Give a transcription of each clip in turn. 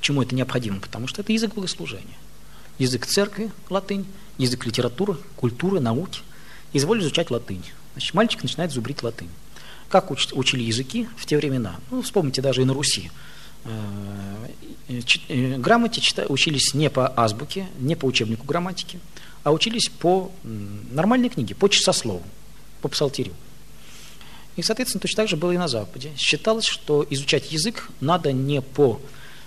Почему это необходимо? Потому что это язык богослужения. Язык церкви, латынь, язык литературы, культуры, науки. Изволь изучать латынь. Значит, мальчик начинает зубрить латынь. Как учили языки в те времена? Ну, вспомните, даже и на Руси. Грамоте учились не по азбуке, не по учебнику грамматики, а учились по нормальной книге, по часослову, по псалтирю. И, соответственно, точно так же было и на Западе. Считалось, что изучать язык надо не по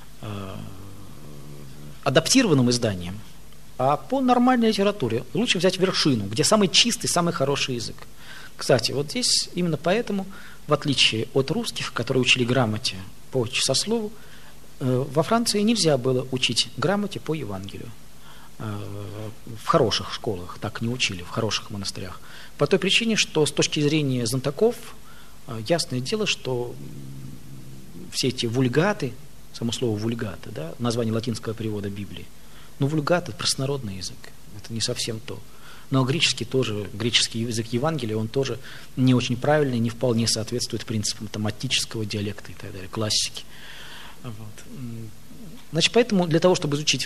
адаптированным изданиям, а по нормальной литературе. Лучше взять вершину, где самый чистый, самый хороший язык. Кстати, вот здесь именно поэтому, в отличие от русских, которые учили грамоте по часослову, во Франции нельзя было учить грамоте по Евангелию. В хороших школах так не учили, в хороших монастырях. По той причине, что с точки зрения знатоков, ясное дело, что все эти вульгаты, само слово вульгата, да, название латинского перевода Библии, ну, вульгат – это простонародный язык, это не совсем то. Но греческий язык Евангелия, он тоже не очень правильный, не вполне соответствует принципам томатического диалекта и так далее, классики. Вот. Значит, поэтому для того, чтобы изучить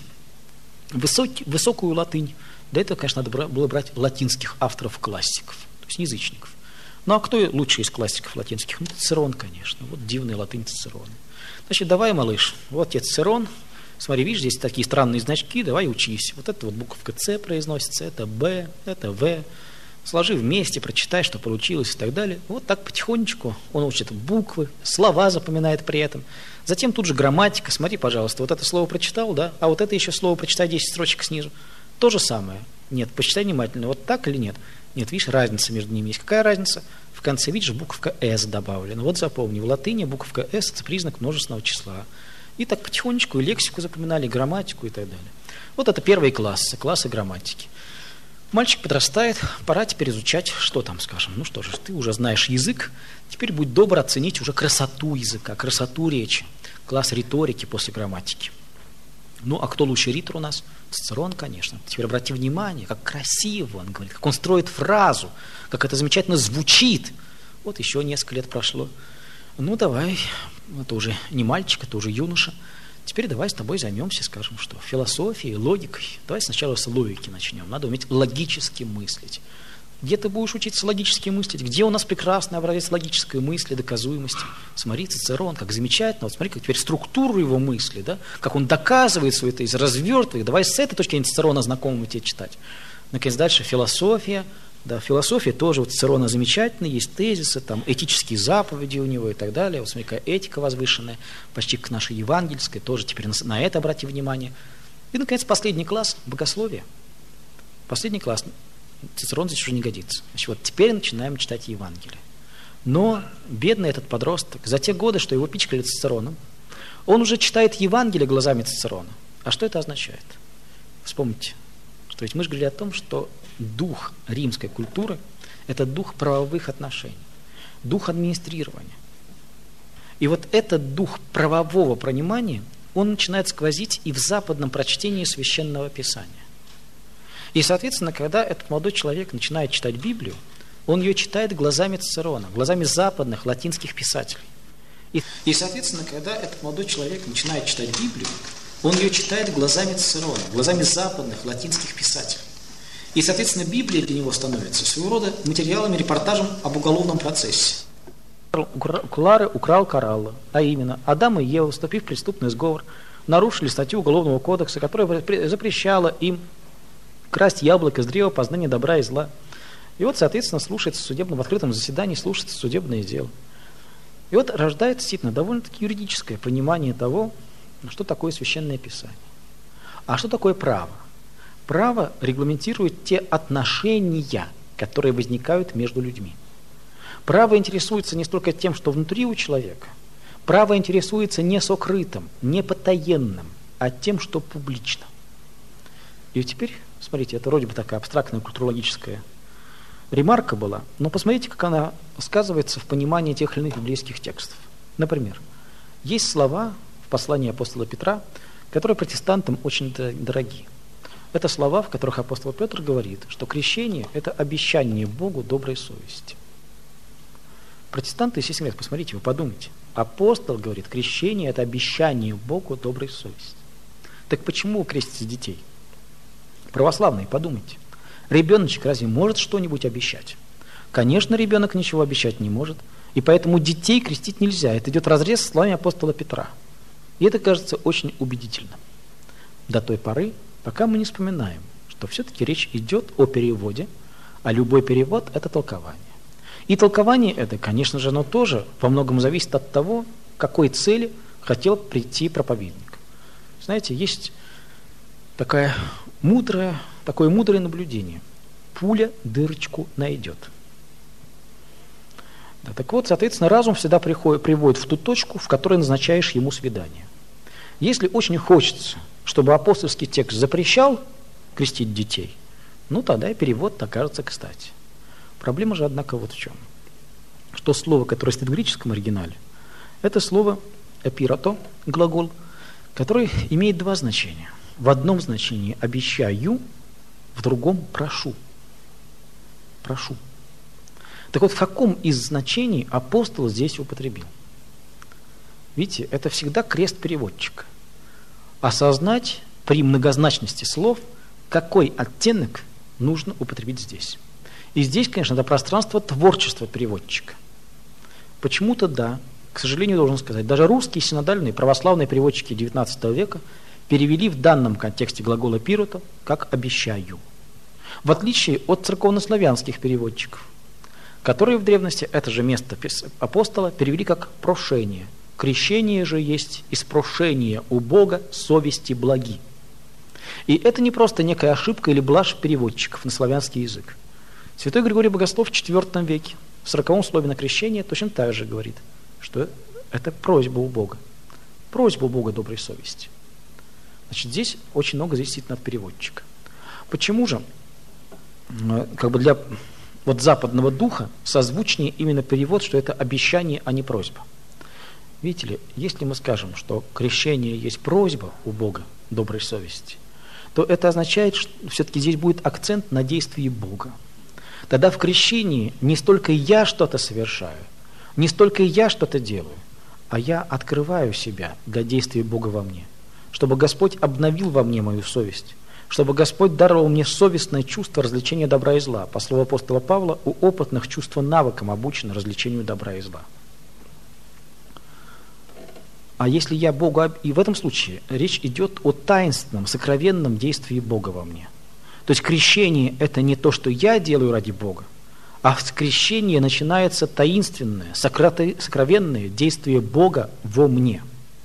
высокую латынь, для этого, конечно, надо было брать латинских авторов-классиков, то есть язычников. Ну, а кто лучший из классиков латинских? Ну, Цицерон, конечно. Вот дивная латынь Цицерона. Значит, давай, малыш, вот тебе Цицерон. Смотри, видишь, здесь такие странные значки, давай учись. Вот это вот буковка С произносится, это Б, это В. Сложи вместе, прочитай, что получилось и так далее. Вот так потихонечку он учит буквы, слова запоминает при этом. Затем тут же грамматика. Смотри, пожалуйста, вот это слово прочитал, да? А вот это еще слово прочитай 10 строчек снизу. То же самое. Нет, почитай внимательно. Вот так или нет? Нет, видишь, разница между ними есть. Какая разница? В конце, видишь, буковка «с» добавлена. Вот запомни, в латыни буковка «с» – это признак множественного числа. И так потихонечку и лексику запоминали, и грамматику и так далее. Вот это первые классы грамматики. Мальчик подрастает, пора теперь изучать, что там, скажем. Ну что же, ты уже знаешь язык, теперь будь добр оценить уже красоту языка, красоту речи. Класс риторики после грамматики. Ну, а кто лучший ритор у нас? Цицерон, конечно. Теперь обрати внимание, как красиво он говорит, как он строит фразу, как это замечательно звучит. Вот еще несколько лет прошло. Ну, давай, это уже не мальчик, это уже юноша. Теперь давай с тобой займемся, скажем, что философией, логикой. Давай сначала с логики начнем. Надо уметь логически мыслить. Где ты будешь учиться логически мыслить? Где у нас прекрасный образец логической мысли, доказуемости? Смотри, Цицерон, как замечательно. Вот смотри, как теперь структуру его мысли, да? Как он доказывает свою тезис, развертывает. Давай с этой точки зрения Цицерона знакомого тебе читать. Наконец, дальше философия. Да, философия тоже у Цицерона замечательная, есть тезисы, там этические заповеди у него и так далее. Вот смотри, какая этика возвышенная, почти к нашей евангельской, тоже теперь на это обрати внимание. И, наконец, последний класс – богословие. Последний класс – Цицерон здесь уже не годится. Значит, вот теперь начинаем читать Евангелие. Но бедный этот подросток, за те годы, что его пичкали Цицероном, он уже читает Евангелие глазами Цицерона. А что это означает? Вспомните, что ведь мы же говорили о том, что дух римской культуры – это дух правовых отношений, дух администрирования. И вот этот дух правового понимания, он начинает сквозить и в западном прочтении Священного Писания. И, соответственно, когда этот молодой человек начинает читать Библию, он ее читает глазами Цицерона, глазами западных латинских писателей. И, соответственно, когда этот молодой человек начинает читать Библию, он ее читает глазами Цицерона, глазами западных латинских писателей. И, соответственно, Библия для него становится своего рода материалом и репортажем об уголовном процессе. Клары украл Коралло, а именно Адам и Ева, вступив в преступный сговор, нарушили статью Уголовного кодекса, которая запрещала им красть яблоко с древа познания добра и зла. И вот, соответственно, в открытом заседании слушается судебное дело. И вот рождается действительно довольно-таки юридическое понимание того, что такое Священное Писание. А что такое право? Право регламентирует те отношения, которые возникают между людьми. Право интересуется не столько тем, что внутри у человека. Право интересуется не сокрытым, не потаенным, а тем, что публично. И теперь, смотрите, это вроде бы такая абстрактная культурологическая ремарка была, но посмотрите, как она сказывается в понимании тех или иных библейских текстов. Например, есть слова в послании апостола Петра, которые протестантам очень дороги. Это слова, в которых апостол Петр говорит, что крещение – это обещание Богу доброй совести. Протестанты, естественно, говорят, посмотрите, вы подумайте. Апостол говорит, крещение – это обещание Богу доброй совести. Так почему крестите детей? Православные, подумайте. Ребеночек разве может что-нибудь обещать? Конечно, ребенок ничего обещать не может, и поэтому детей крестить нельзя. Это идет вразрез с словами апостола Петра. И это кажется очень убедительным. До той поры, пока мы не вспоминаем, что все-таки речь идет о переводе, а любой перевод – это толкование. И толкование это, конечно же, оно тоже во многом зависит от того, к какой цели хотел прийти проповедник. Знаете, есть такое мудрое наблюдение. Пуля дырочку найдет. Да, так вот, соответственно, разум всегда приводит в ту точку, в которой назначаешь ему свидание. Если очень хочется, чтобы апостольский текст запрещал крестить детей, ну тогда и перевод окажется кстати. Проблема же, однако, вот в чем. Что слово, которое стоит в греческом оригинале, это слово «эпирато», глагол, который имеет два значения. В одном значении «обещаю», в другом «прошу». Прошу. Так вот, в каком из значений апостол здесь употребил? Видите, это всегда крест переводчика. Осознать при многозначности слов, какой оттенок нужно употребить здесь. И здесь, конечно, это пространство творчества переводчика. Почему-то, да, к сожалению, должен сказать, даже русские синодальные православные переводчики XIX века перевели в данном контексте глагола «пирото» как «обещаю». В отличие от церковнославянских переводчиков, которые в древности это же место апостола перевели как «прошение». Крещение же есть из прошения у Бога совести благи. И это не просто некая ошибка или блажь переводчиков на славянский язык. Святой Григорий Богослов в IV веке, в 40-м слове на крещение, точно так же говорит, что это просьба у Бога. Просьба у Бога доброй совести. Значит, здесь очень много зависит от переводчика. Почему же как бы для вот западного духа созвучнее именно перевод, что это обещание, а не просьба? Видите ли, если мы скажем, что крещение есть просьба у Бога доброй совести, то это означает, что все-таки здесь будет акцент на действии Бога. Тогда в крещении не столько я что-то совершаю, не столько я что-то делаю, а я открываю себя для действия Бога во мне, чтобы Господь обновил во мне мою совесть, чтобы Господь даровал мне совестное чувство различения добра и зла. По слову апостола Павла, у опытных чувство навыком обучено различению добра и зла. А если я Богу... И в этом случае речь идет о таинственном, сокровенном действии Бога во мне. То есть крещение – это не то, что я делаю ради Бога, а в крещении начинается таинственное, сокровенное действие Бога во мне.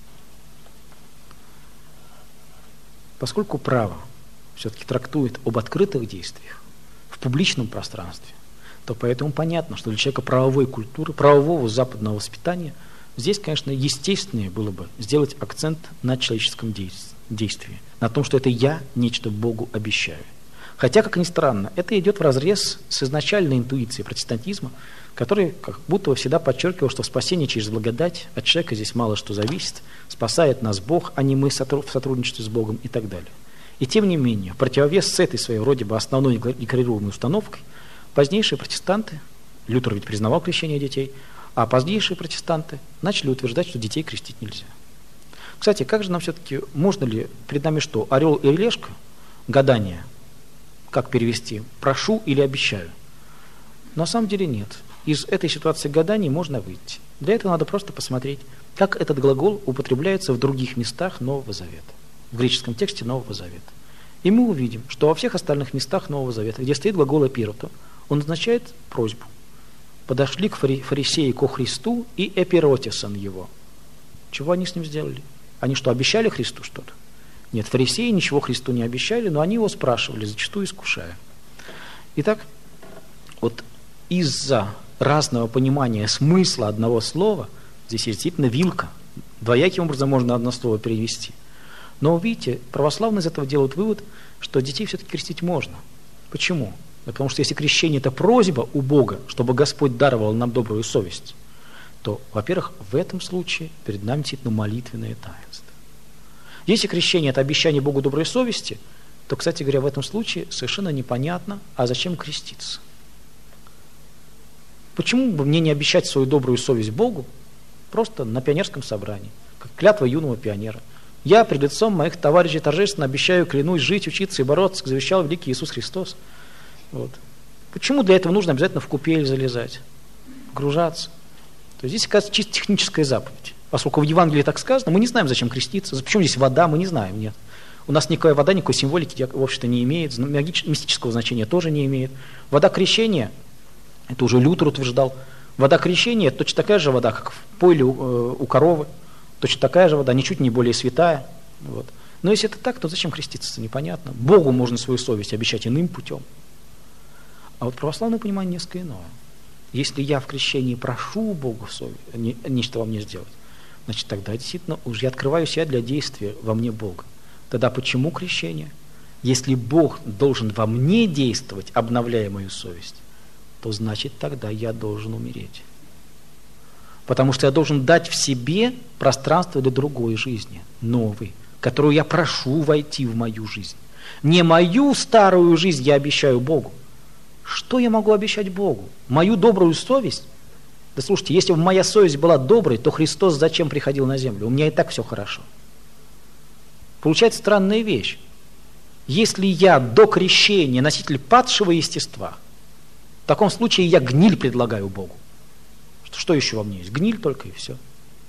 Поскольку право все-таки трактует об открытых действиях в публичном пространстве, то поэтому понятно, что для человека правовой культуры, правового западного воспитания здесь, конечно, естественнее было бы сделать акцент на человеческом действии, на том, что это я нечто Богу обещаю. Хотя, как ни странно, это идет вразрез с изначальной интуицией протестантизма, который как будто бы всегда подчеркивал, что спасение через благодать, от человека здесь мало что зависит, спасает нас Бог, а не мы в сотрудничестве с Богом и так далее. И тем не менее, в противовес с этой своей вроде бы основной декларируемой установкой, позднейшие протестанты, Лютер ведь признавал крещение детей, а позднейшие протестанты начали утверждать, что детей крестить нельзя. Кстати, как же нам все-таки, можно ли, перед нами что, орел и решка, гадание, как перевести, прошу или обещаю? На самом деле нет. Из этой ситуации гаданий можно выйти. Для этого надо просто посмотреть, как этот глагол употребляется в других местах Нового Завета, в греческом тексте Нового Завета. И мы увидим, что во всех остальных местах Нового Завета, где стоит глагол «эпирото», он означает просьбу. Подошли к фарисеи ко Христу и эпиротисан его. Чего они с ним сделали? Они что, обещали Христу что-то? Нет, фарисеи ничего Христу не обещали, но они его спрашивали, зачастую искушая. Итак, вот из-за разного понимания смысла одного слова, здесь есть действительно вилка, двояким образом можно одно слово перевести. Но видите, православные из этого делают вывод, что детей все-таки крестить можно. Почему? Да потому что если крещение – это просьба у Бога, чтобы Господь даровал нам добрую совесть, то, во-первых, в этом случае перед нами действительно молитвенное таинство. Если крещение – это обещание Богу доброй совести, то, кстати говоря, в этом случае совершенно непонятно, а зачем креститься. Почему бы мне не обещать свою добрую совесть Богу просто на пионерском собрании, как клятва юного пионера? Я пред лицом моих товарищей торжественно обещаю, клянусь жить, учиться и бороться, как завещал великий Иисус Христос. Вот. Почему для этого нужно обязательно в купель залезать, погружаться? То есть здесь, оказывается, чисто техническая заповедь. Поскольку в Евангелии так сказано, мы не знаем, зачем креститься. Почему здесь вода, мы не знаем, нет. У нас никакая вода, никакой символики, в общем-то, не имеет, мистического значения тоже не имеет. Вода крещения, это уже Лютер утверждал, вода крещения – это точно такая же вода, как в пойле у коровы, точно такая же вода, ничуть не более святая. Вот. Но если это так, то зачем креститься, непонятно. Богу можно свою совесть обещать иным путем. А вот православное понимание несколько иное. Если я в крещении прошу Бога нечто во мне сделать, значит, тогда действительно уже я открываю себя для действия во мне Бога. Тогда почему крещение? Если Бог должен во мне действовать, обновляя мою совесть, то значит, тогда я должен умереть. Потому что я должен дать в себе пространство для другой жизни, новой, которую я прошу войти в мою жизнь. Не мою старую жизнь я обещаю Богу. Что я могу обещать Богу? Мою добрую совесть? Да слушайте, если бы моя совесть была доброй, то Христос зачем приходил на землю? У меня и так все хорошо. Получается странная вещь. Если я до крещения носитель падшего естества, в таком случае я гниль предлагаю Богу. Что еще во мне есть? Гниль только и все.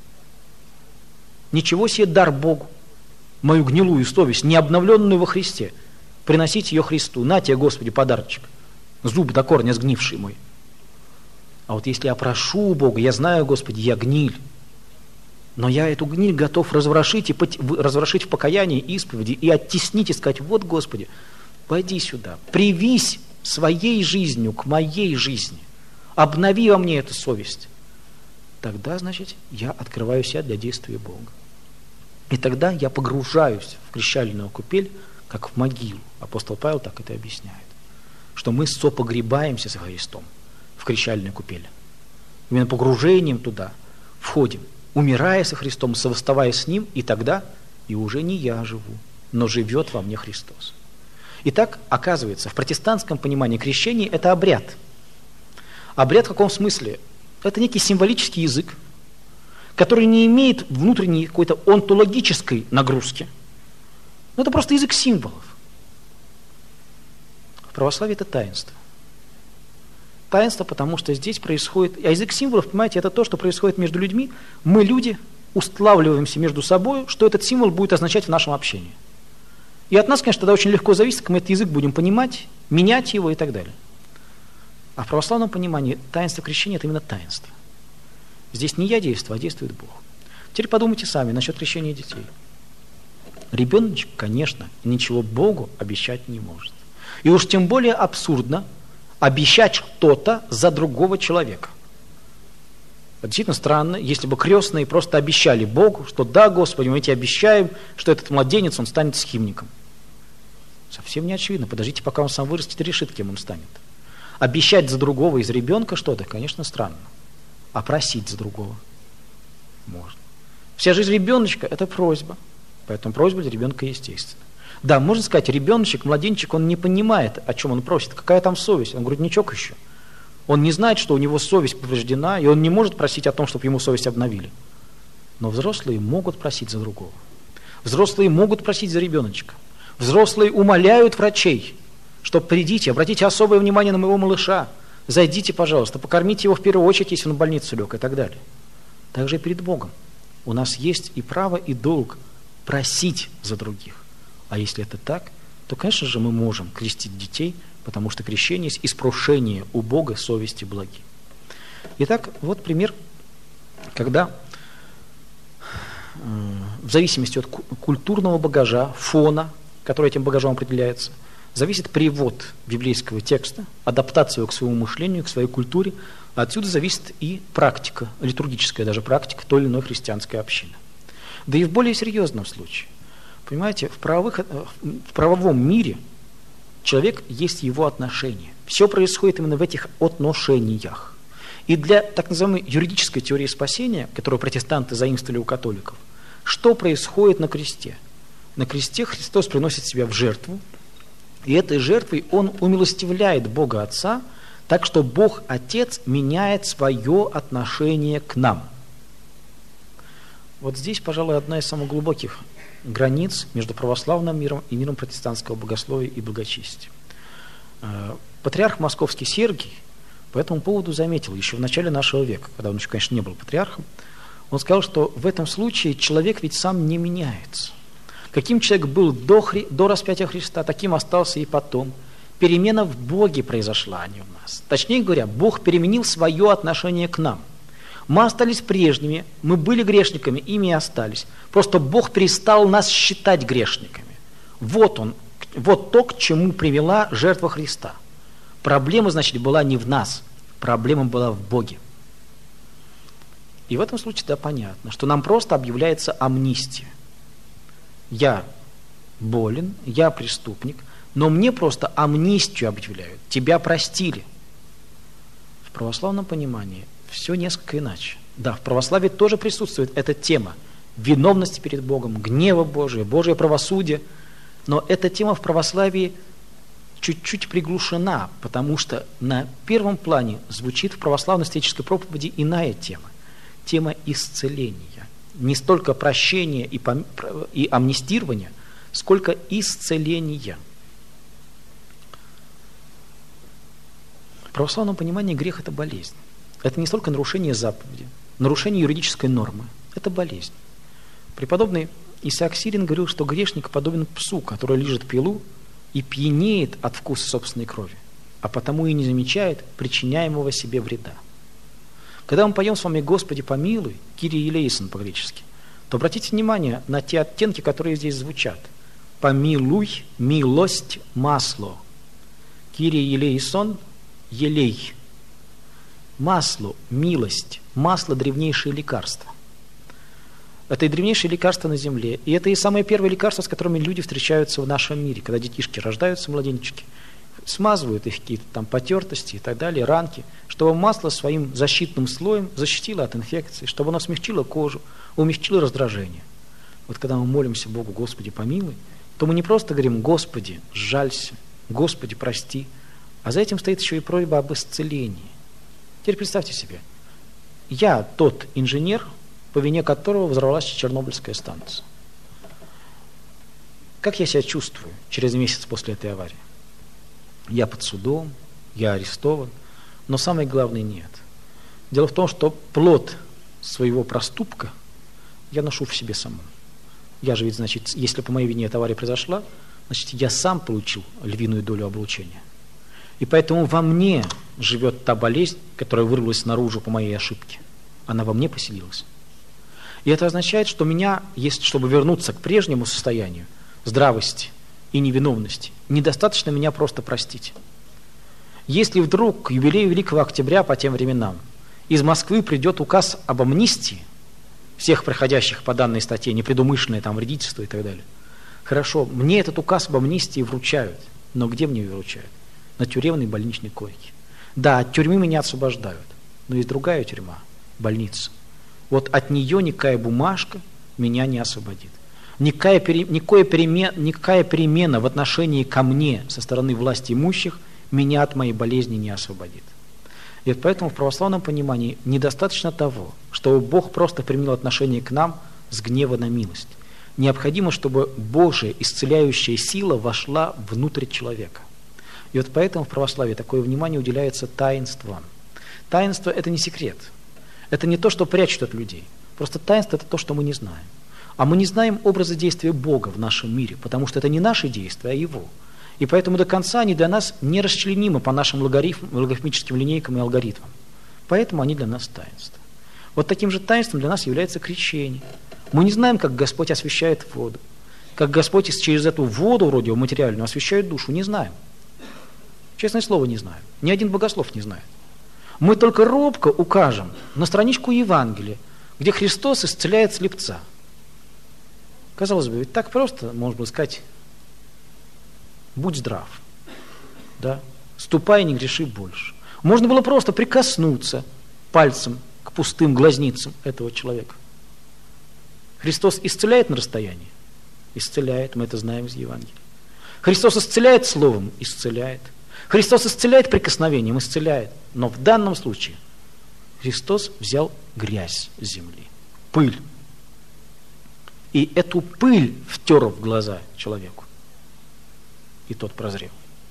Ничего себе дар Богу. Мою гнилую совесть, не обновленную во Христе, приносить ее Христу. На тебе, Господи, подарочек. Зуб до корня сгнивший мой. А вот если я прошу Бога, я знаю, Господи, я гниль, но я эту гниль готов разворошить в покаянии, исповеди и оттеснить и сказать: вот, Господи, пойди сюда, привись своей жизнью к моей жизни, обнови во мне эту совесть. Тогда, значит, я открываю себя для действия Бога. И тогда я погружаюсь в крещальную купель, как в могилу. Апостол Павел так это объясняет. Что мы сопогребаемся со Христом в крещальной купели. Именно погружением туда входим, умирая со Христом, совоставая с Ним, и тогда и уже не я живу, но живет во мне Христос. Итак, оказывается, в протестантском понимании крещения это обряд. Обряд в каком смысле? Это некий символический язык, который не имеет внутренней какой-то онтологической нагрузки. Но это просто язык символов. В православии это таинство. Таинство, потому что здесь происходит... А язык символов, понимаете, это то, что происходит между людьми. Мы, люди, устлавливаемся между собой, что этот символ будет означать в нашем общении. И от нас, конечно, тогда очень легко зависит, как мы этот язык будем понимать, менять его и так далее. А в православном понимании таинство крещения – это именно таинство. Здесь не я действую, а действует Бог. Теперь подумайте сами насчет крещения детей. Ребеночек, конечно, ничего Богу обещать не может. И уж тем более абсурдно обещать что-то за другого человека. Это действительно странно, если бы крестные просто обещали Богу, что да, Господи, мы тебе обещаем, что этот младенец, он станет схимником. Совсем не очевидно. Подождите, пока он сам вырастет и решит, кем он станет. Обещать за другого из ребенка что-то, конечно, странно. А просить за другого можно. Вся жизнь ребеночка – это просьба. Поэтому просьба для ребенка естественна. Да, можно сказать, ребеночек, младенчик, он не понимает, о чем он просит. Какая там совесть? Он грудничок еще. Он не знает, что у него совесть повреждена, и он не может просить о том, чтобы ему совесть обновили. Но взрослые могут просить за другого. Взрослые могут просить за ребеночка. Взрослые умоляют врачей, что придите, обратите особое внимание на моего малыша, зайдите, пожалуйста, покормите его в первую очередь, если он в больницу лег, и так далее. Так же и перед Богом. У нас есть и право, и долг просить за других. А если это так, то, конечно же, мы можем крестить детей, потому что крещение есть испрошение у Бога совести благи. Итак, вот пример, когда в зависимости от культурного багажа, фона, который этим багажом определяется, зависит перевод библейского текста, адаптация к своему мышлению, к своей культуре, а отсюда зависит и практика, литургическая даже практика той или иной христианской общины. Да и в более серьезном случае. Понимаете, в правовом мире человек есть его отношения. Все происходит именно в этих отношениях. И для так называемой юридической теории спасения, которую протестанты заимствовали у католиков, что происходит на кресте? На кресте Христос приносит себя в жертву, и этой жертвой Он умилостивляет Бога Отца, Так что Бог Отец меняет свое отношение к нам. Вот здесь, пожалуй, одна из самых глубоких границ между православным миром и миром протестантского богословия и благочестия. Патриарх Московский Сергий по этому поводу заметил еще в начале нашего века, когда он еще, конечно, не был патриархом, он сказал, что в этом случае человек ведь сам не меняется. Каким человек был до распятия Христа, таким остался и потом. Перемена в Боге произошла, а не у нас. Точнее говоря, Бог переменил свое отношение к нам. Мы остались прежними, мы были грешниками, ими и остались. Просто Бог перестал нас считать грешниками. Вот то, к чему привела жертва Христа. Проблема, значит, была не в нас, проблема была в Боге. И в этом случае, да, понятно, что нам просто объявляется амнистия. Я болен, я преступник, но мне просто амнистию объявляют, тебя простили. В православном понимании все несколько иначе. Да, в православии тоже присутствует эта тема виновности перед Богом, гнева Божия, Божие правосудие, но эта тема в православии чуть-чуть приглушена, потому что на первом плане звучит в православной исторической проповеди иная тема, тема исцеления. Не столько прощения и амнистирования, сколько исцеления. В православном понимании грех – это болезнь. Это не столько нарушение заповеди, нарушение юридической нормы. Это болезнь. Преподобный Исаак Сирин говорил, что грешник подобен псу, который лижет пилу и пьянеет от вкуса собственной крови, а потому и не замечает причиняемого себе вреда. Когда мы поем с вами «Господи, помилуй», «Кирий елейсон» по-гречески, то обратите внимание на те оттенки, которые здесь звучат. «Помилуй», «милость», «масло». «Кирий елейсон», «елей». Масло, милость, масло – древнейшее лекарство. Это и древнейшее лекарство на земле, и это и самое первое лекарство, с которыми люди встречаются в нашем мире, когда детишки рождаются, младенчики, смазывают их какие-то там потертости и так далее, ранки, чтобы масло своим защитным слоем защитило от инфекции, чтобы оно смягчило кожу, умягчило раздражение. Вот когда мы молимся Богу «Господи, помилуй», то мы не просто говорим «Господи, сжалься», «Господи, прости», а за этим стоит еще и просьба об исцелении. Теперь представьте себе, я тот инженер, по вине которого взорвалась Чернобыльская станция. Как я себя чувствую через месяц после этой аварии? Я под судом, я арестован, но самое главное нет. Дело в том, что плод своего проступка я ношу в себе самом. Я же ведь, значит, если по моей вине эта авария произошла, значит, я сам получил львиную долю облучения. И поэтому во мне живет та болезнь, которая вырвалась наружу по моей ошибке. Она во мне поселилась. И это означает, что меня, чтобы вернуться к прежнему состоянию здравости и невиновности, недостаточно меня просто простить. Если вдруг к юбилею Великого Октября по тем временам из Москвы придет указ об амнистии всех проходящих по данной статье, непредумышленное там вредительство и так далее, хорошо, мне этот указ об амнистии вручают, но где мне его вручают? На тюремной больничной койке. Да, от тюрьмы меня освобождают, но есть другая тюрьма, больница. Вот от нее никакая бумажка меня не освободит. Никакая перемена в отношении ко мне со стороны власти имущих меня от моей болезни не освободит. И поэтому в православном понимании недостаточно того, чтобы Бог просто применил отношение к нам с гнева на милость. Необходимо, чтобы Божья исцеляющая сила вошла внутрь человека. И вот поэтому в православии такое внимание уделяется таинствам. Таинство – это не секрет. Это не то, что прячут от людей. Просто таинство – это то, что мы не знаем. А мы не знаем образа действия Бога в нашем мире, потому что это не наши действия, а Его. И поэтому до конца они для нас не расчленимы по нашим логарифмическим линейкам и алгоритмам. Поэтому они для нас таинства. Вот таким же таинством для нас является крещение. Мы не знаем, как Господь освящает воду. Как Господь через эту воду, вроде материальную, освящает душу. Не знаем. Честное слово, не знаем. Ни один богослов не знает. Мы только робко укажем на страничку Евангелия, где Христос исцеляет слепца. Казалось бы, ведь так просто, можно было сказать, будь здрав, да? Ступай, не греши больше. Можно было просто прикоснуться пальцем к пустым глазницам этого человека. Христос исцеляет на расстоянии? Исцеляет, мы это знаем из Евангелия. Христос исцеляет словом? Исцеляет. Христос исцеляет прикосновением, исцеляет. Но в данном случае Христос взял грязь земли, пыль. И эту пыль втер в глаза человеку. И тот прозрел.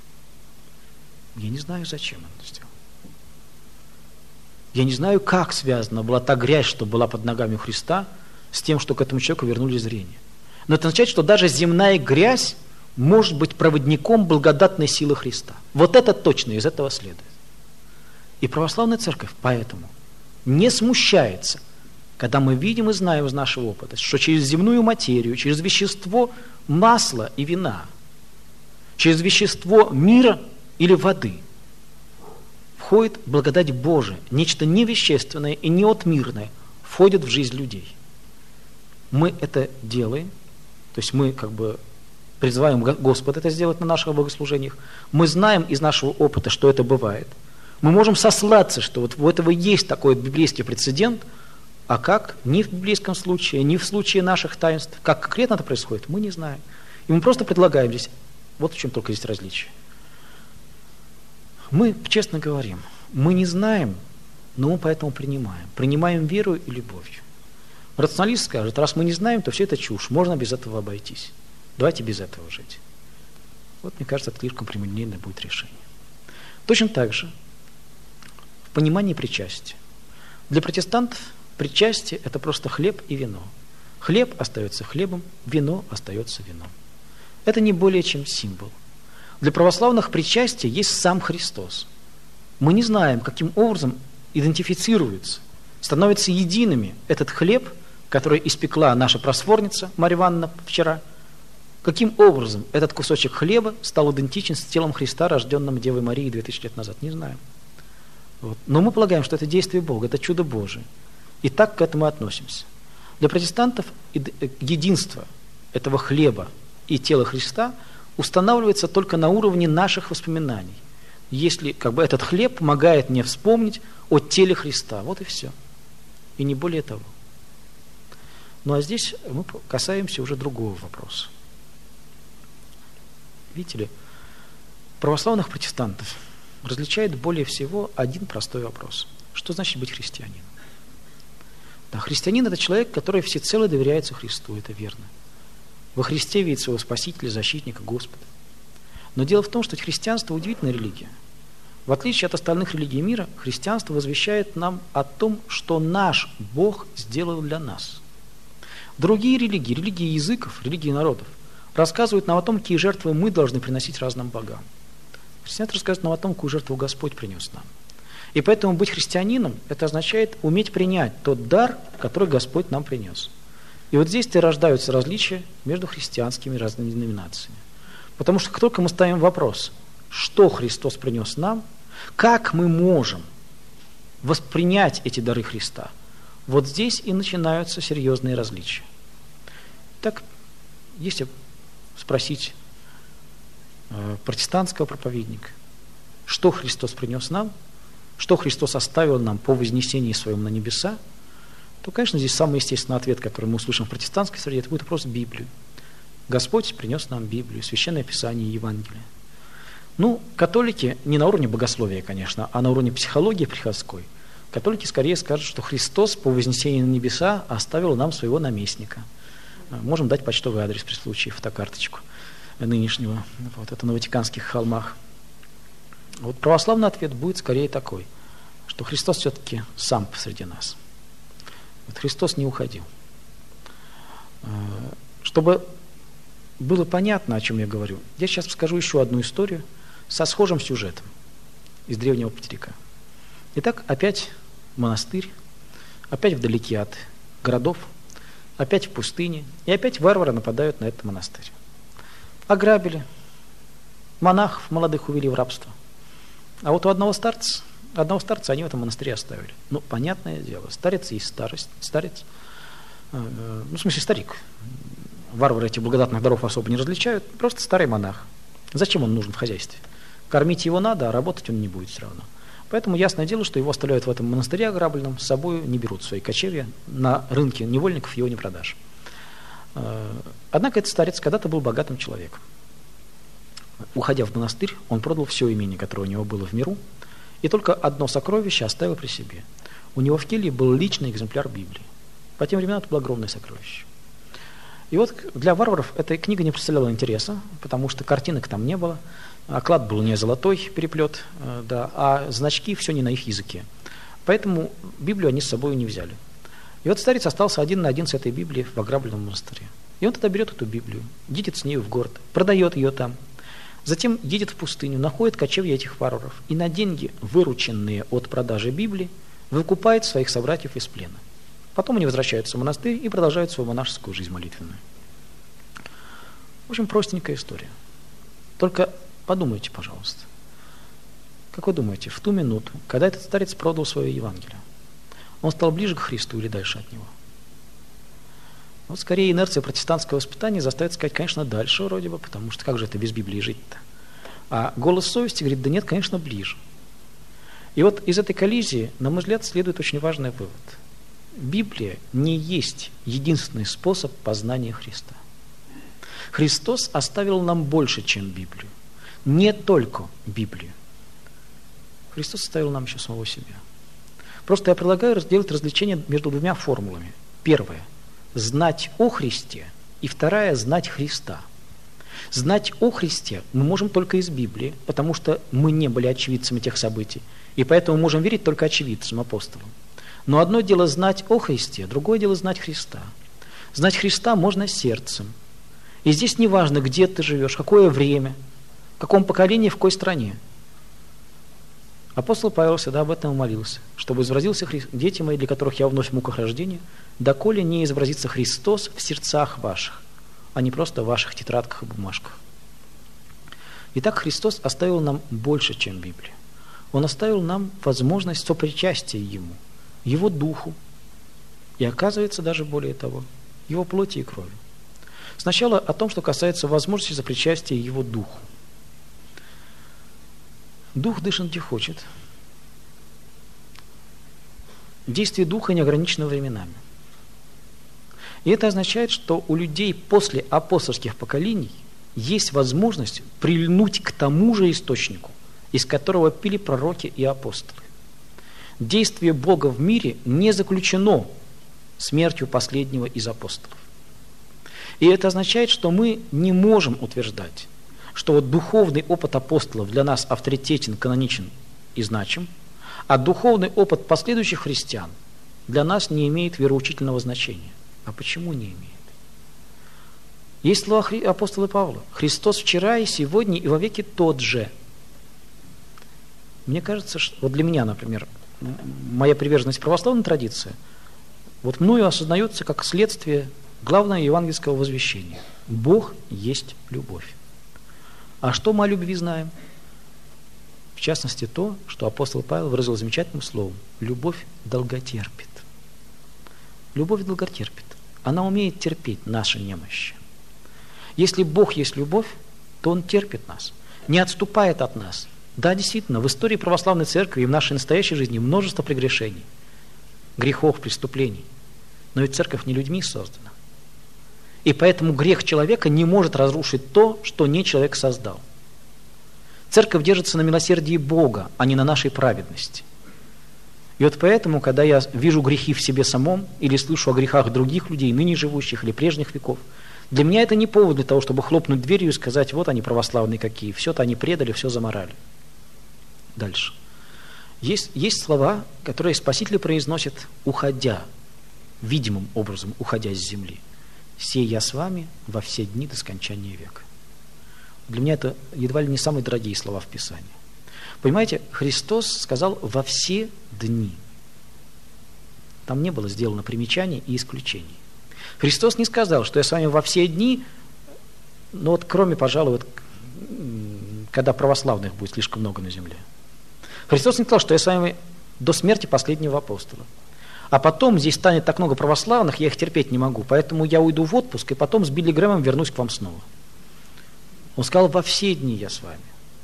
Я не знаю, зачем он это сделал. Я не знаю, как связана была та грязь, что была под ногами у Христа, с тем, что к этому человеку вернули зрение. Но это означает, что даже земная грязь может быть проводником благодатной силы Христа. Вот это точно из этого следует. И православная церковь поэтому не смущается, когда мы видим и знаем из нашего опыта, что через земную материю, через вещество масла и вина, через вещество мира или воды входит благодать Божия, нечто невещественное и неотмирное входит в жизнь людей. Мы это делаем, то есть мы призываем Господа это сделать на наших богослужениях. Мы знаем из нашего опыта, что это бывает. Мы можем сослаться, что вот у этого есть такой библейский прецедент, а как ни в библейском случае, ни в случае наших таинств, как конкретно это происходит, мы не знаем. И мы просто предлагаем здесь, вот в чем только здесь различие. Мы честно говорим, мы не знаем, но мы поэтому принимаем. Принимаем веру и любовью. Рационалист скажет, раз мы не знаем, то все это чушь, можно без этого обойтись. Давайте без этого жить. Вот, мне кажется, это слишком прямолинейное будет решение. Точно так же в понимании причастия. Для протестантов причастие – это просто хлеб и вино. Хлеб остается хлебом, вино остается вином. Это не более чем символ. Для православных причастие есть сам Христос. Мы не знаем, каким образом идентифицируется, становятся едиными этот хлеб, который испекла наша просворница Марья Ивановна вчера, каким образом этот кусочек хлеба стал идентичен с телом Христа, рожденным Девой Марией 2000 лет назад, не знаем. Вот. Но мы полагаем, что это действие Бога, это чудо Божие. И так к этому относимся. Для протестантов единство этого хлеба и тела Христа устанавливается только на уровне наших воспоминаний. Если этот хлеб помогает мне вспомнить о теле Христа. Вот и все. И не более того. Ну а здесь мы касаемся уже другого вопроса. Видите ли, православных протестантов различает более всего один простой вопрос. Что значит быть христианином? Да, христианин – это человек, который всецело доверяется Христу, это верно. Во Христе видит своего Спасителя, защитника, Господа. Но дело в том, что христианство – удивительная религия. В отличие от остальных религий мира, христианство возвещает нам о том, что наш Бог сделал для нас. Другие религии, религии языков, религии народов, рассказывают нам о том, какие жертвы мы должны приносить разным богам. Христианство рассказывает нам о том, какую жертву Господь принес нам. И поэтому быть христианином – это означает уметь принять тот дар, который Господь нам принес. И вот здесь-то и рождаются различия между христианскими разными деноминациями. Потому что как только мы ставим вопрос, что Христос принес нам, как мы можем воспринять эти дары Христа, вот здесь и начинаются серьезные различия. Так, если спросить протестантского проповедника, что Христос принес нам, что Христос оставил нам по вознесении своем на небеса, то, конечно, здесь самый естественный ответ, который мы услышим в протестантской среде, это будет вопрос Библию. Господь принес нам Библию, Священное Писание и Евангелие. Ну, католики не на уровне богословия, конечно, а на уровне психологии приходской. Католики скорее скажут, что Христос по вознесению на небеса оставил нам своего наместника. Можем дать почтовый адрес при случае, фотокарточку нынешнего. Вот это на Ватиканских холмах. Вот православный ответ будет скорее такой, что Христос все-таки сам посреди нас. Вот Христос не уходил. Чтобы было понятно, о чем я говорю, я сейчас расскажу еще одну историю со схожим сюжетом из древнего Петерика. Итак, опять монастырь, опять вдалеке от городов, опять в пустыне, и опять варвары нападают на этот монастырь. Ограбили, монахов молодых увели в рабство. А вот у одного старца они в этом монастыре оставили. Ну, понятное дело, старец есть старец, в смысле старик. Варвары этих благодатных даров особо не различают, просто старый монах. Зачем он нужен в хозяйстве? Кормить его надо, а работать он не будет все равно. Поэтому ясное дело, что его оставляют в этом монастыре ограбленном, с собой не берут в свои кочевья, на рынке невольников его не продашь. Однако этот старец когда-то был богатым человеком. уходя в монастырь, он продал все имение, которое у него было в миру, и только одно сокровище оставил при себе. У него в келье был личный экземпляр Библии. По тем временам это было огромное сокровище. И вот для варваров эта книга не представляла интереса, потому что картинок там не было, оклад был не золотой переплет, да, а значки все не на их языке. Поэтому Библию они с собой не взяли. И вот старец остался один на один с этой Библией в ограбленном монастыре. И он тогда берет эту Библию, едет с нею в город, продает ее там. Затем едет в пустыню, находит кочевья этих варваров и на деньги, вырученные от продажи Библии, выкупает своих собратьев из плена. Потом они возвращаются в монастырь и продолжают свою монашескую жизнь молитвенную. В общем, простенькая история. Только подумайте, пожалуйста. Как вы думаете, в ту минуту, когда этот старец продал свое Евангелие, он стал ближе к Христу или дальше от Него? Вот скорее инерция протестантского воспитания заставит сказать, конечно, дальше вроде бы, потому что как же это без Библии жить-то? А голос совести говорит, да нет, конечно, ближе. И вот из этой коллизии, на мой взгляд, следует очень важный вывод. Библия не есть единственный способ познания Христа. Христос оставил нам больше, чем Библию. Не только Библию. Христос оставил нам еще самого себя. Просто я предлагаю сделать развлечение между двумя формулами. Первое – знать о Христе, и вторая – знать Христа. Знать о Христе мы можем только из Библии, потому что мы не были очевидцами тех событий, и поэтому можем верить только очевидцам, апостолам. Но одно дело знать о Христе, другое дело знать Христа. Знать Христа можно сердцем. И здесь не важно, где ты живешь, какое время, в каком поколении, в какой стране. Апостол Павел всегда об этом молился, чтобы изобразился дети мои, для которых я вновь в муках рождения, доколе не изобразится Христос в сердцах ваших, а не просто в ваших тетрадках и бумажках. Итак, Христос оставил нам больше, чем Библия. Он оставил нам возможность сопричастия Ему, Его Духу, и оказывается даже более того, Его плоти и крови. Сначала о том, что касается возможности сопричастия Его Духу. Дух дышит, где хочет. Действие Духа не ограничено временами. И это означает, что у людей после апостольских поколений есть возможность прильнуть к тому же источнику, из которого пили пророки и апостолы. Действие Бога в мире не заключено смертью последнего из апостолов. И это означает, что мы не можем утверждать, что вот духовный опыт апостолов для нас авторитетен, каноничен и значим, а духовный опыт последующих христиан для нас не имеет вероучительного значения. А почему не имеет? Есть слова апостола Павла. Христос вчера и сегодня и вовеки тот же. Мне кажется, что вот для меня, например, моя приверженность православной традиции, вот мною осознается как следствие главного евангельского возвещения. Бог есть любовь. А что мы о любви знаем? В частности, то, что апостол Павел выразил замечательным словом. Любовь долготерпит. Любовь долготерпит. Она умеет терпеть наши немощи. Если Бог есть любовь, то Он терпит нас, не отступает от нас. Да, действительно, в истории православной церкви и в нашей настоящей жизни множество прегрешений, грехов, преступлений. Но ведь церковь не людьми создана. И поэтому грех человека не может разрушить то, что не человек создал. Церковь держится на милосердии Бога, а не на нашей праведности. И вот поэтому, когда я вижу грехи в себе самом или слышу о грехах других людей, ныне живущих или прежних веков, для меня это не повод для того, чтобы хлопнуть дверью и сказать, вот они православные какие, все-то они предали, все заморали. Дальше. Есть слова, которые Спаситель произносит, уходя, видимым образом, уходя с земли. «Сей я с вами во все дни до скончания века». Для меня это едва ли не самые дорогие слова в Писании. Понимаете, Христос сказал «во все дни». Там не было сделано примечаний и исключений. Христос не сказал, что я с вами во все дни, но вот кроме, пожалуй, вот, когда православных будет слишком много на земле. Христос не сказал, что я с вами до смерти последнего апостола. А потом здесь станет так много православных, я их терпеть не могу, поэтому я уйду в отпуск, и потом с Билли Грэмом вернусь к вам снова. Он сказал, во все дни я с вами.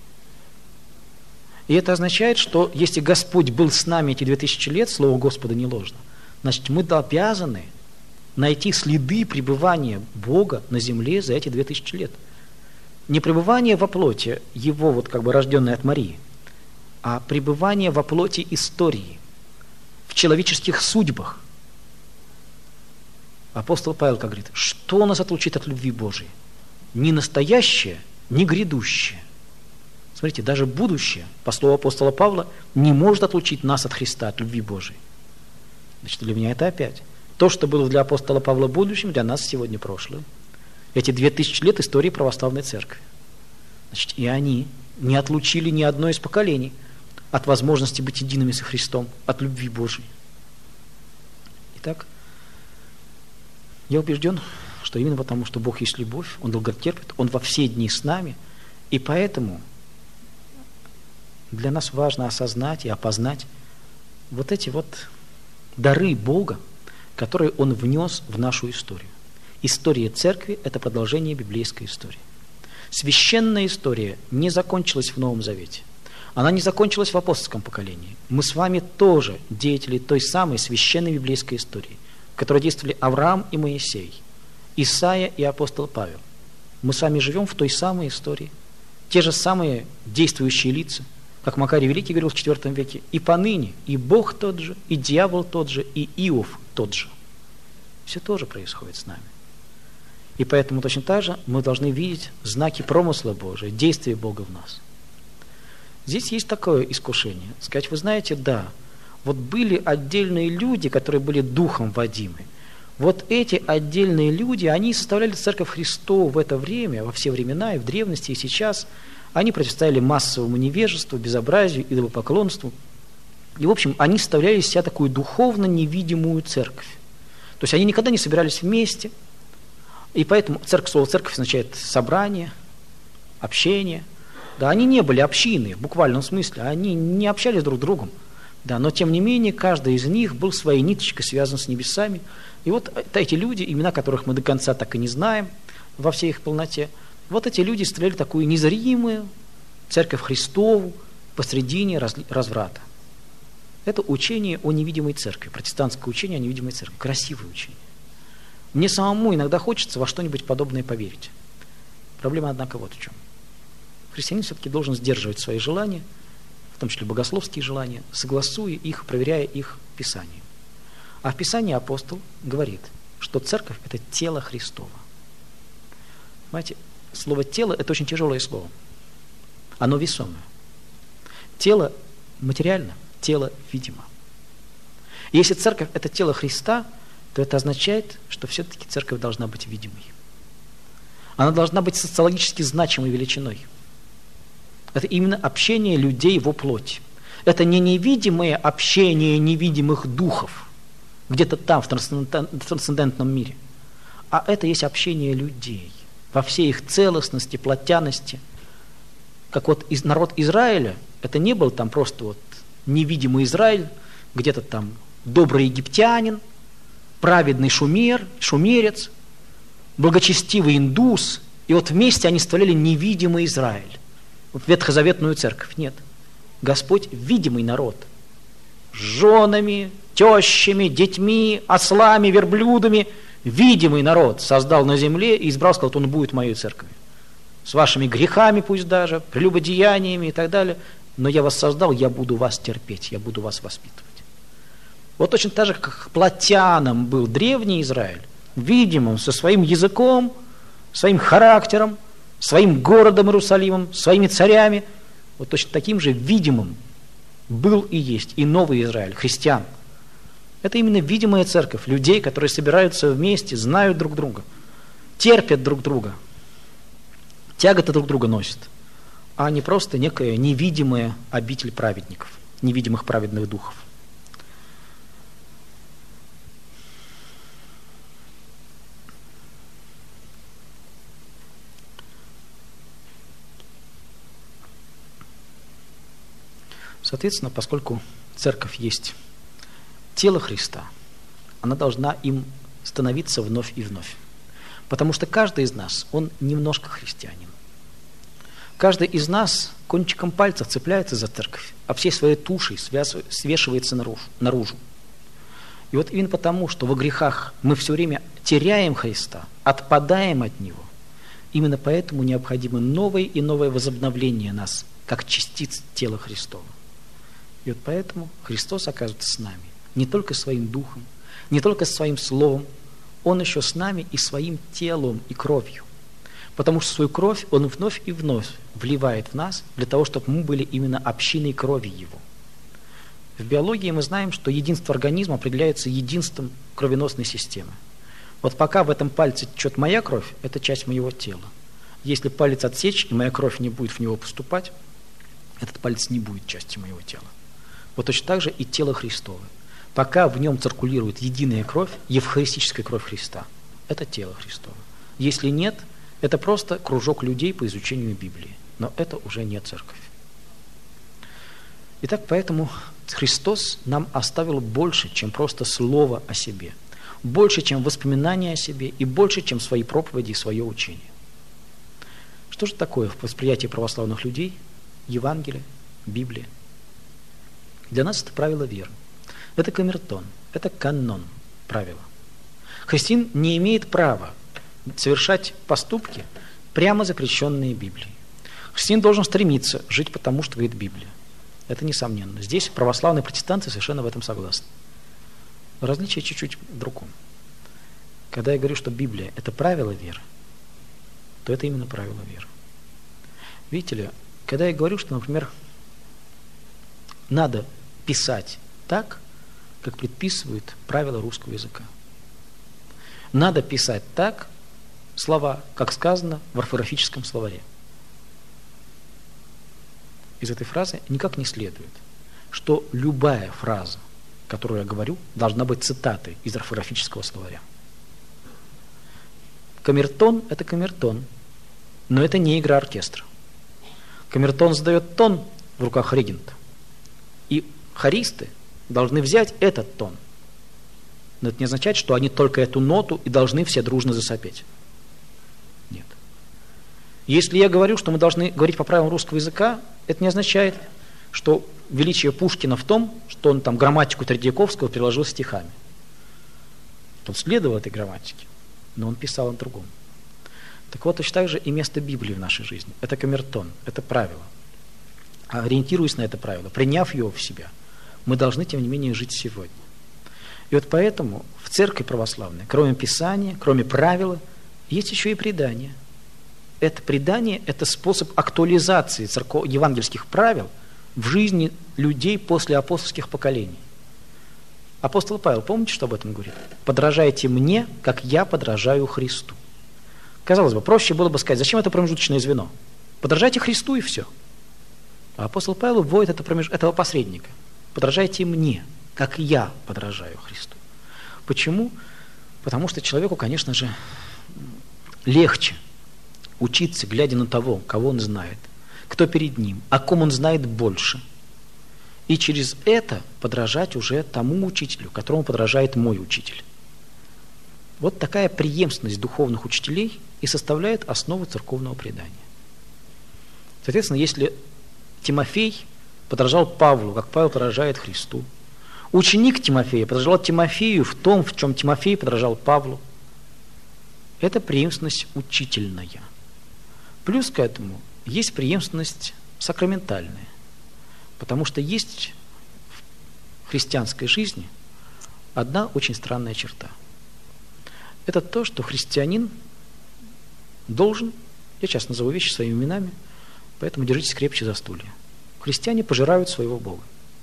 И это означает, что если Господь был с нами эти 2000 лет, слово Господа не ложно, значит, мы обязаны найти следы пребывания Бога на земле за эти 2000 лет. Не пребывание во плоти, его вот как бы рожденной от Марии, а пребывание во плоти истории, в человеческих судьбах. Апостол Павел как говорит, что нас отлучит от любви Божией? Ни настоящее, ни грядущее. Смотрите, даже будущее, по слову апостола Павла, не может отлучить нас от Христа, от любви Божией. Значит, для меня это опять. То, что было для апостола Павла будущим, для нас сегодня прошлое. Эти 2000 лет истории православной церкви. Значит, и они не отлучили ни одно из поколений от возможности быть едиными со Христом, от любви Божией. Итак, я убежден, что именно потому, что Бог есть любовь, Он долготерпит, Он во все дни с нами, и поэтому для нас важно осознать и опознать вот эти вот дары Бога, которые Он внес в нашу историю. История церкви – это продолжение библейской истории. Священная история не закончилась в Новом Завете. Она не закончилась в апостольском поколении. Мы с вами тоже деятели той самой священной библейской истории, в которой действовали Авраам и Моисей, Исаия и апостол Павел. Мы с вами живем в той самой истории. Те же самые действующие лица, как Макарий Великий говорил в IV веке, и поныне, и Бог тот же, и дьявол тот же, и Иов тот же. Все тоже происходит с нами. И поэтому точно так же мы должны видеть знаки промысла Божия, действия Бога в нас. Здесь есть такое искушение. Сказать, вы знаете, да, вот были отдельные люди, которые были духом водимы. Вот эти отдельные люди, они составляли Церковь Христову в это время, во все времена, и в древности, и сейчас. Они противостояли массовому невежеству, безобразию, идолопоклонству. И, в общем, они составляли из себя такую духовно невидимую церковь. То есть они никогда не собирались вместе. И поэтому слово «церковь» означает собрание, общение. Да, они не были общиной в буквальном смысле, они не общались друг с другом. Да, но тем не менее, каждый из них был своей ниточкой связан с небесами. И вот эти люди, имена которых мы до конца так и не знаем во всей их полноте, вот эти люди строили такую незримую Церковь Христову посредине разврата. Это учение о невидимой церкви, протестантское учение о невидимой церкви, красивое учение. Мне самому иногда хочется во что-нибудь подобное поверить. Проблема, однако, вот в чем. Христианин все-таки должен сдерживать свои желания, в том числе богословские желания, согласуя их, проверяя их Писанием. А в Писании апостол говорит, что церковь – это тело Христово. Понимаете, слово «тело» – это очень тяжелое слово. Оно весомое. Тело материально, тело видимо. И если церковь – это тело Христа, то это означает, что все-таки церковь должна быть видимой. Она должна быть социологически значимой величиной. Это именно общение людей во плоти. Это не невидимое общение невидимых духов, где-то там, в трансцендентном мире, а это есть общение людей во всей их целостности, плотяности. Как вот народ Израиля, это не был там просто вот невидимый Израиль, где-то там добрый египтянин, праведный шумерец, благочестивый индус, и вот вместе они составляли невидимый Израиль, ветхозаветную церковь. Нет. Господь видимый народ. С женами, тещами, детьми, ослами, верблюдами. Видимый народ создал на земле и избрал, сказал, он будет моей церковью. С вашими грехами пусть даже, прелюбодеяниями и так далее. Но я вас создал, я буду вас терпеть, я буду вас воспитывать. Вот точно так же, как плотяном был древний Израиль, видимым, со своим языком, своим характером, своим городом Иерусалимом, своими царями, вот точно таким же видимым был и есть и новый Израиль, христиан. Это именно видимая церковь, людей, которые собираются вместе, знают друг друга, терпят друг друга, тяготы друг друга носят, а не просто некая невидимая обитель праведников, невидимых праведных духов. Соответственно, поскольку церковь есть тело Христа, она должна им становиться вновь и вновь. Потому что каждый из нас, он немножко христианин. Каждый из нас кончиком пальца цепляется за церковь, а всей своей тушей свешивается наружу. И вот именно потому, что во грехах мы все время теряем Христа, отпадаем от Него, Именно поэтому необходимо новое и новое возобновление нас, как частиц тела Христова. И вот поэтому Христос оказывается с нами, не только своим духом, не только своим словом, Он еще с нами и своим телом и кровью. Потому что свою кровь Он вновь и вновь вливает в нас для того, чтобы мы были именно общиной крови Его. В биологии мы знаем, что единство организма определяется единством кровеносной системы. Вот пока в этом пальце течет моя кровь, это часть моего тела. Если палец отсечь, и моя кровь не будет в него поступать, этот палец не будет частью моего тела. Вот точно так же и тело Христово. Пока в нем циркулирует единая кровь, евхаристическая кровь Христа, это тело Христово. Если нет, это просто кружок людей по изучению Библии. Но это уже не церковь. Итак, поэтому Христос нам оставил больше, чем просто слово о себе. Больше, чем воспоминания о себе, и больше, чем свои проповеди и свое учение. Что же такое в восприятии православных людей Евангелие, Библия? Для нас это правило веры. Это камертон, это канон правила. Христианин не имеет права совершать поступки, прямо запрещенные Библией. Христианин должен стремиться жить потому, что говорит Библия. Это несомненно. Здесь православные протестанты совершенно в этом согласны. Но различие чуть-чуть в другом. Когда я говорю, что Библия – это правило веры, то это именно правило веры. Видите ли, когда я говорю, что, например, надо писать так, как предписывают правила русского языка. Надо писать так слова, как сказано в орфографическом словаре. Из этой фразы никак не следует, что любая фраза, которую я говорю, должна быть цитатой из орфографического словаря. Камертон – это камертон, но это не игра оркестра. Камертон задает тон в руках регента, и хористы должны взять этот тон. Но это не означает, что они только эту ноту и должны все дружно засопеть. Нет. Если я говорю, что мы должны говорить по правилам русского языка, это не означает, что величие Пушкина в том, что он там грамматику Тредьяковского переложил стихами. Он следовал этой грамматике, но он писал о другом. Так вот, точно так же и место Библии в нашей жизни. Это камертон, это правило. А ориентируясь на это правило, приняв его в себя, мы должны, тем не менее, жить сегодня. И вот поэтому в церкви православной, кроме Писания, кроме правила, есть еще и предание. Это предание – это способ актуализации евангельских правил в жизни людей после апостольских поколений. Апостол Павел, помните, что об этом говорит? «Подражайте мне, как я подражаю Христу». Казалось бы, проще было бы сказать, зачем это промежуточное звено? Подражайте Христу и все. А апостол Павел вводит этого посредника. Подражайте мне, как я подражаю Христу. Почему? Потому что человеку, конечно же, легче учиться, глядя на того, кого он знает, кто перед ним, о ком он знает больше. И через это подражать уже тому учителю, которому подражает мой учитель. Вот такая преемственность духовных учителей и составляет основу церковного предания. Соответственно, если Тимофей подражал Павлу, как Павел подражает Христу, ученик Тимофея подражал Тимофею в том, в чем Тимофей подражал Павлу, это преемственность учительная. Плюс к этому есть преемственность сакраментальная, потому что есть в христианской жизни одна очень странная черта. Это то, что христианин должен, я сейчас назову вещи своими именами, поэтому держитесь крепче за стулья. Христиане пожирают своего Бога.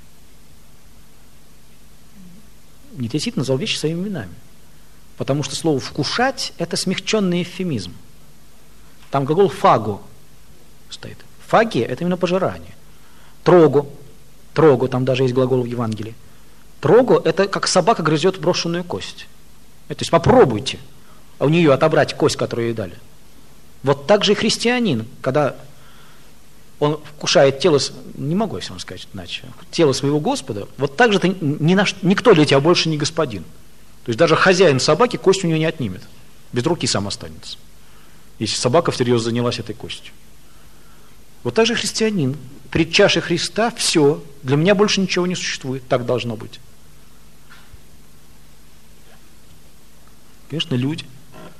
Нет, я действительно назвал вещи своими именами, потому что слово «вкушать» – это смягченный эвфемизм. Там глагол «фаго» стоит. Фагия – это именно пожирание. Трого, там даже есть глагол в Евангелии. Трого – это как собака грызет брошенную кость. То есть попробуйте у нее отобрать кость, которую ей дали. Вот так же и христианин, когда он вкушает тело, не могу я все равно сказать иначе, тело своего Господа, вот так же никто для тебя больше не господин. То есть даже хозяин собаки кость у нее не отнимет. Без руки сам останется, если собака всерьез занялась этой костью. Вот так же христианин. Перед чашей Христа все, для меня больше ничего не существует. Так должно быть. Конечно, люди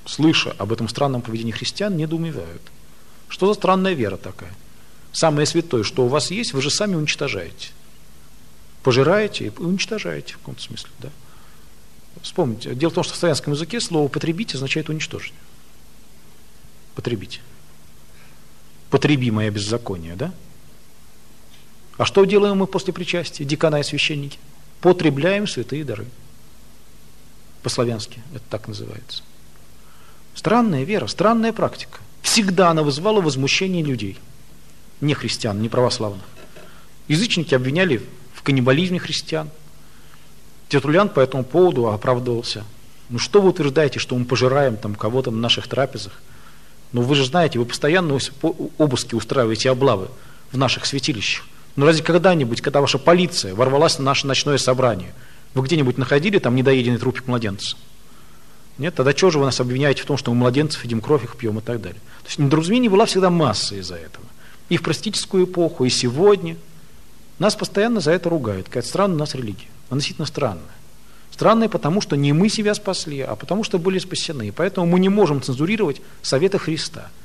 слыша об этом странном поведении христиан, недоумевают. Что за странная вера такая? Самое святое, что у вас есть, вы же сами уничтожаете. Пожираете и уничтожаете в каком-то смысле. Да? Вспомните, дело в том, что в славянском языке слово «потребить» означает уничтожить. Потребить. Потреби мое беззаконие, да? А что делаем мы после причастия, дикана и священники? Потребляем святые дары. По-славянски это так называется. Странная вера, странная практика. Всегда она вызывала возмущение людей. Не христиан, не православных. Язычники обвиняли в каннибализме христиан. Тертуллиан по этому поводу оправдывался. Ну что вы утверждаете, что мы пожираем там кого-то на наших трапезах? Ну вы же знаете, вы постоянно обыски устраиваете, облавы в наших святилищах. Ну разве когда-нибудь, когда ваша полиция ворвалась на наше ночное собрание, вы где-нибудь находили там недоеденный трупик младенца? Нет? Тогда чего же вы нас обвиняете в том, что мы младенцев едим, кровь их пьем и так далее? То есть недоразумений была всегда масса из-за этого. И в простительскую эпоху, и сегодня. Нас постоянно за это ругают. Какая-то странная у нас религия. Она действительно странная. Странная потому, что не мы себя спасли, а потому что были спасены. И поэтому мы не можем цензурировать советы Христа.